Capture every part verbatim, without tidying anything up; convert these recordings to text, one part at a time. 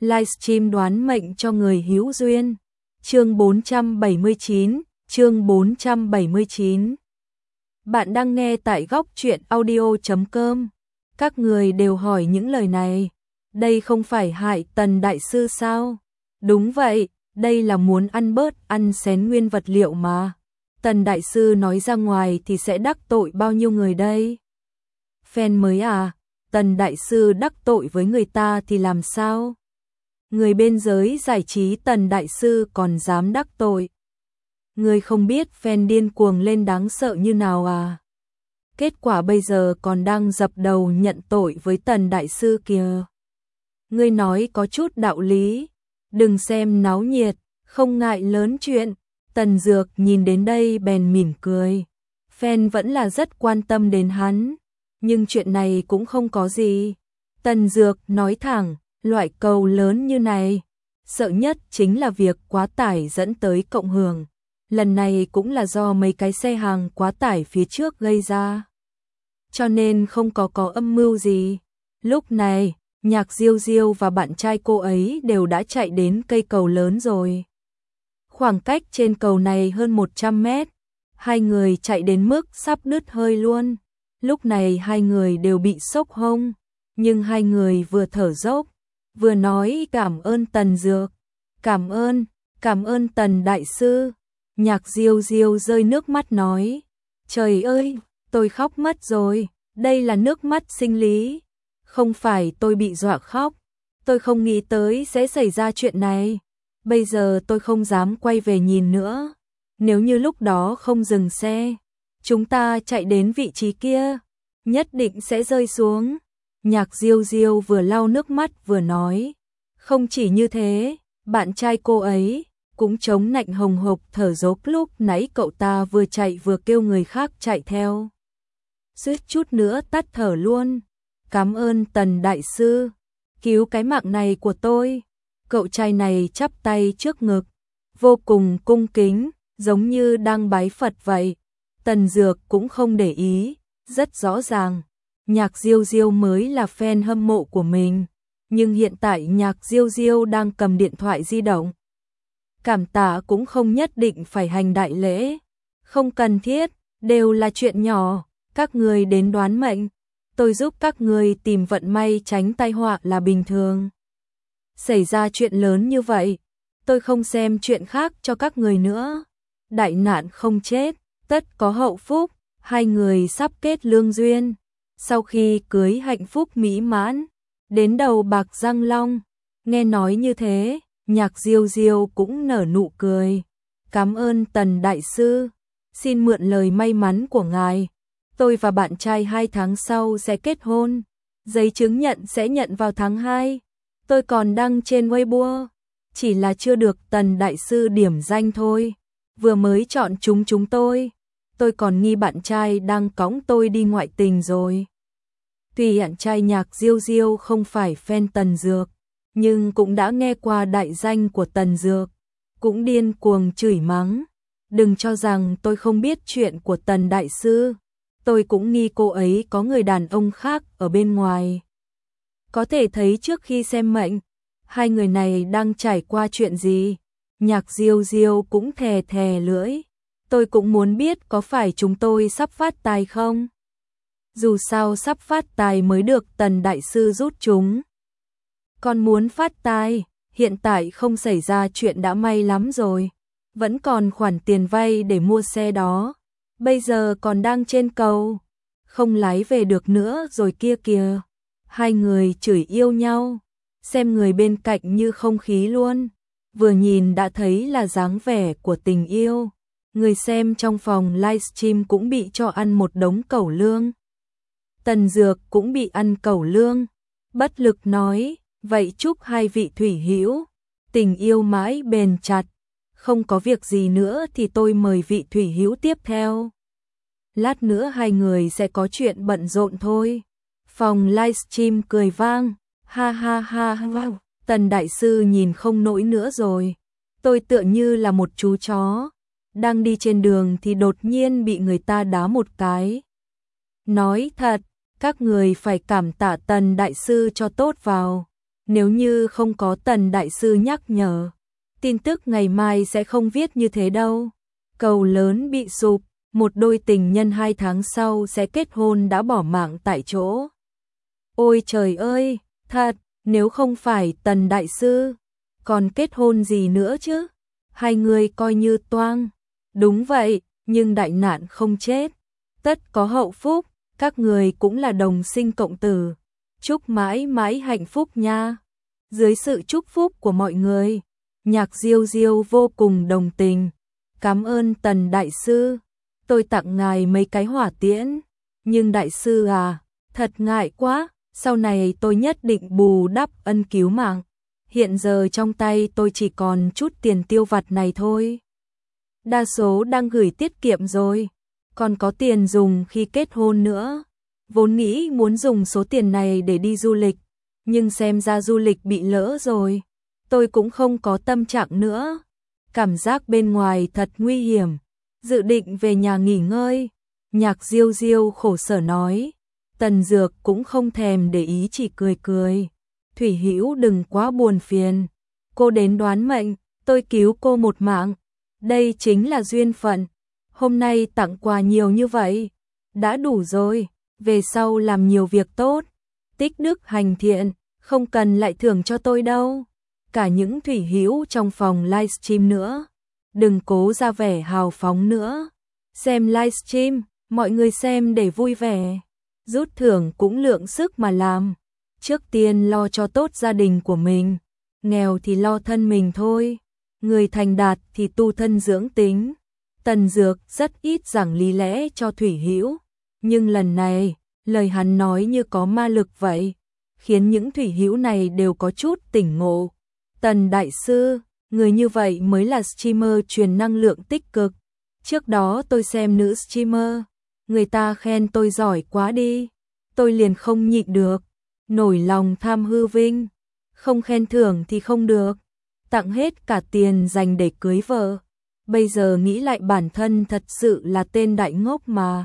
livestream đoán mệnh cho người hữu duyên. Chương bốn trăm bảy mươi chín, chương bốn trăm bảy mươi chín. Bạn đang nghe tại góc truyện audio chấm com. Các người đều hỏi những lời này. Đây không phải hại Tần đại sư sao? Đúng vậy, đây là muốn ăn bớt ăn xén nguyên vật liệu mà. Tần đại sư nói ra ngoài thì sẽ đắc tội bao nhiêu người đây? Fan mới à? Tần đại sư đắc tội với người ta thì làm sao? Người bên giới giải trí Tần đại sư còn dám đắc tội. Người không biết fan điên cuồng lên đáng sợ như nào à? Kết quả bây giờ còn đang dập đầu nhận tội với Tần đại sư kìa. Ngươi nói có chút đạo lý, đừng xem náo nhiệt, không ngại lớn chuyện. Tần Dược nhìn đến đây bèn mỉm cười. Fan vẫn là rất quan tâm đến hắn, nhưng chuyện này cũng không có gì. Tần Dược nói thẳng, loại cầu lớn như này, sợ nhất chính là việc quá tải dẫn tới cộng hưởng. Lần này cũng là do mấy cái xe hàng quá tải phía trước gây ra. Cho nên không có có âm mưu gì. Lúc này, Nhạc Diêu Diêu và bạn trai cô ấy đều đã chạy đến cây cầu lớn rồi. Khoảng cách trên cầu này hơn một trăm mét. Hai người chạy đến mức sắp đứt hơi luôn. Lúc này hai người đều bị sốc hông. Nhưng hai người vừa thở dốc, vừa nói cảm ơn Tần Dược. Cảm ơn, cảm ơn Tần đại sư. Nhạc Diêu Diêu rơi nước mắt nói. Trời ơi, tôi khóc mất rồi. Đây là nước mắt sinh lý. Không phải tôi bị dọa khóc. Tôi không nghĩ tới sẽ xảy ra chuyện này. Bây giờ tôi không dám quay về nhìn nữa. Nếu như lúc đó không dừng xe, chúng ta chạy đến vị trí kia, nhất định sẽ rơi xuống. Nhạc Diêu Diêu vừa lau nước mắt vừa nói. Không chỉ như thế, bạn trai cô ấy cũng chống nạnh hồng hộc thở dốc lúc nãy cậu ta vừa chạy vừa kêu người khác chạy theo. Suýt chút nữa tắt thở luôn. Cảm ơn Tần đại sư, cứu cái mạng này của tôi. Cậu trai này chắp tay trước ngực, vô cùng cung kính, giống như đang bái Phật vậy. Tần Dược cũng không để ý, rất rõ ràng. Nhạc Diêu Diêu mới là fan hâm mộ của mình, nhưng hiện tại Nhạc Diêu Diêu đang cầm điện thoại di động. Cảm tạ cũng không nhất định phải hành đại lễ, không cần thiết, đều là chuyện nhỏ. Các người đến đoán mệnh, tôi giúp các người tìm vận may tránh tai họa là bình thường. Xảy ra chuyện lớn như vậy, tôi không xem chuyện khác cho các người nữa. Đại nạn không chết, tất có hậu phúc. Hai người sắp kết lương duyên, sau khi cưới hạnh phúc mỹ mãn, đến đầu bạc răng long. Nghe nói như thế, Nhạc Diêu Diêu cũng nở nụ cười. Cảm ơn Tần đại sư, xin mượn lời may mắn của ngài. Tôi và bạn trai hai tháng sau sẽ kết hôn, giấy chứng nhận sẽ nhận vào tháng hai. Tôi còn đăng trên Weibo, chỉ là chưa được Tần đại sư điểm danh thôi. Vừa mới chọn chúng chúng tôi, tôi còn nghi bạn trai đang cõng tôi đi ngoại tình rồi. Tuy bạn trai Nhạc Diêu Diêu không phải fan Tần Dược, nhưng cũng đã nghe qua đại danh của Tần Dược, cũng điên cuồng chửi mắng. Đừng cho rằng tôi không biết chuyện của Tần đại sư, tôi cũng nghi cô ấy có người đàn ông khác ở bên ngoài. Có thể thấy trước khi xem mệnh, hai người này đang trải qua chuyện gì. Nhạc Diêu Diêu cũng thè thè lưỡi. Tôi cũng muốn biết có phải chúng tôi sắp phát tài không? Dù sao sắp phát tài mới được Tần đại sư rút chúng. Còn muốn phát tài, hiện tại không xảy ra chuyện đã may lắm rồi. Vẫn còn khoản tiền vay để mua xe đó. Bây giờ còn đang trên cầu, không lái về được nữa rồi kia kìa. Hai người chửi yêu nhau, xem người bên cạnh như không khí luôn. Vừa nhìn đã thấy là dáng vẻ của tình yêu. Người xem trong phòng livestream cũng bị cho ăn một đống cẩu lương. Tần Dược cũng bị ăn cẩu lương. Bất lực nói, vậy chúc hai vị thủy hữu tình yêu mãi bền chặt. Không có việc gì nữa thì tôi mời vị thủy hữu tiếp theo. Lát nữa hai người sẽ có chuyện bận rộn thôi. Phòng livestream cười vang. Ha ha ha ha. Tần đại sư nhìn không nổi nữa rồi. Tôi tựa như là một chú chó, đang đi trên đường thì đột nhiên bị người ta đá một cái. Nói thật, các người phải cảm tạ Tần đại sư cho tốt vào. Nếu như không có Tần đại sư nhắc nhở, tin tức ngày mai sẽ không viết như thế đâu. Cầu lớn bị sụp, một đôi tình nhân hai tháng sau sẽ kết hôn đã bỏ mạng tại chỗ. Ôi trời ơi, thật, nếu không phải Tần đại sư, còn kết hôn gì nữa chứ? Hai người coi như toang. Đúng vậy, nhưng đại nạn không chết, tất có hậu phúc, các người cũng là đồng sinh cộng tử. Chúc mãi mãi hạnh phúc nha. Dưới sự chúc phúc của mọi người, Nhạc Diêu Diêu vô cùng đồng tình. Cảm ơn Tần đại sư, tôi tặng ngài mấy cái hỏa tiễn. Nhưng đại sư à, thật ngại quá, sau này tôi nhất định bù đắp ân cứu mạng. Hiện giờ trong tay tôi chỉ còn chút tiền tiêu vặt này thôi. Đa số đang gửi tiết kiệm rồi, còn có tiền dùng khi kết hôn nữa. Vốn nghĩ muốn dùng số tiền này để đi du lịch, nhưng xem ra du lịch bị lỡ rồi. Tôi cũng không có tâm trạng nữa. Cảm giác bên ngoài thật nguy hiểm. Dự định về nhà nghỉ ngơi. Nhạc Diêu Diêu khổ sở nói. Tần Dược cũng không thèm để ý, chỉ cười cười. Thủy Hữu đừng quá buồn phiền. Cô đến đoán mệnh, tôi cứu cô một mạng. Đây chính là duyên phận. Hôm nay tặng quà nhiều như vậy, đã đủ rồi. Về sau làm nhiều việc tốt, tích đức hành thiện, không cần lại thưởng cho tôi đâu. Cả những Thủy Hữu trong phòng livestream nữa, đừng cố ra vẻ hào phóng nữa. Xem livestream, mọi người xem để vui vẻ, rút thưởng cũng lượng sức mà làm. Trước tiên lo cho tốt gia đình của mình, nghèo thì lo thân mình thôi. Người thành đạt thì tu thân dưỡng tính. Tần Dược rất ít giảng lý lẽ cho Thủy Hữu, nhưng lần này, lời hắn nói như có ma lực vậy, khiến những Thủy Hữu này đều có chút tỉnh ngộ. Tần đại sư, người như vậy mới là streamer truyền năng lượng tích cực. Trước đó tôi xem nữ streamer, người ta khen tôi giỏi quá đi, tôi liền không nhịn được, nổi lòng tham hư vinh, không khen thưởng thì không được, tặng hết cả tiền dành để cưới vợ. Bây giờ nghĩ lại bản thân thật sự là tên đại ngốc mà.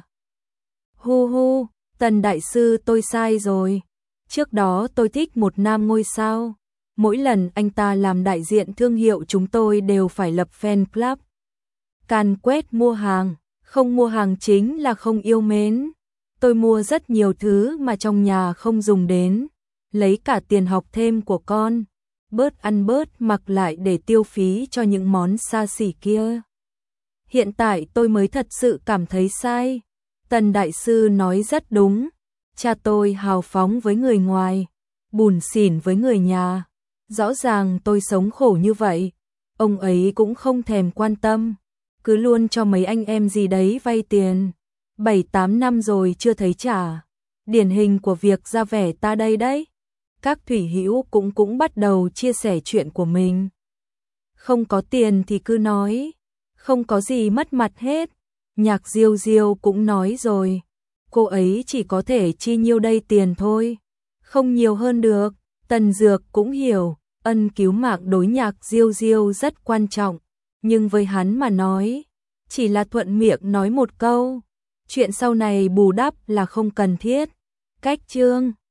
Hu hu, Tần đại sư tôi sai rồi. Trước đó tôi thích một nam ngôi sao. Mỗi lần anh ta làm đại diện thương hiệu chúng tôi đều phải lập fan club. Càn quét mua hàng, không mua hàng chính là không yêu mến. Tôi mua rất nhiều thứ mà trong nhà không dùng đến. Lấy cả tiền học thêm của con. Bớt ăn bớt mặc lại để tiêu phí cho những món xa xỉ kia. Hiện tại tôi mới thật sự cảm thấy sai. Tần đại sư nói rất đúng. Cha tôi hào phóng với người ngoài, bủn xỉn với người nhà. Rõ ràng tôi sống khổ như vậy, ông ấy cũng không thèm quan tâm, cứ luôn cho mấy anh em gì đấy vay tiền. Bảy tám năm rồi chưa thấy trả. Điển hình của việc ra vẻ ta đây đấy. Các Thủy Hữu cũng cũng bắt đầu chia sẻ chuyện của mình. Không có tiền thì cứ nói, không có gì mất mặt hết. Nhạc Diêu Diêu cũng nói rồi, cô ấy chỉ có thể chi nhiêu đây tiền thôi, không nhiều hơn được. Tần Dược cũng hiểu, ân cứu mạng đối Nhạc Diêu Diêu rất quan trọng, nhưng với hắn mà nói, chỉ là thuận miệng nói một câu, chuyện sau này bù đắp là không cần thiết. Cách chương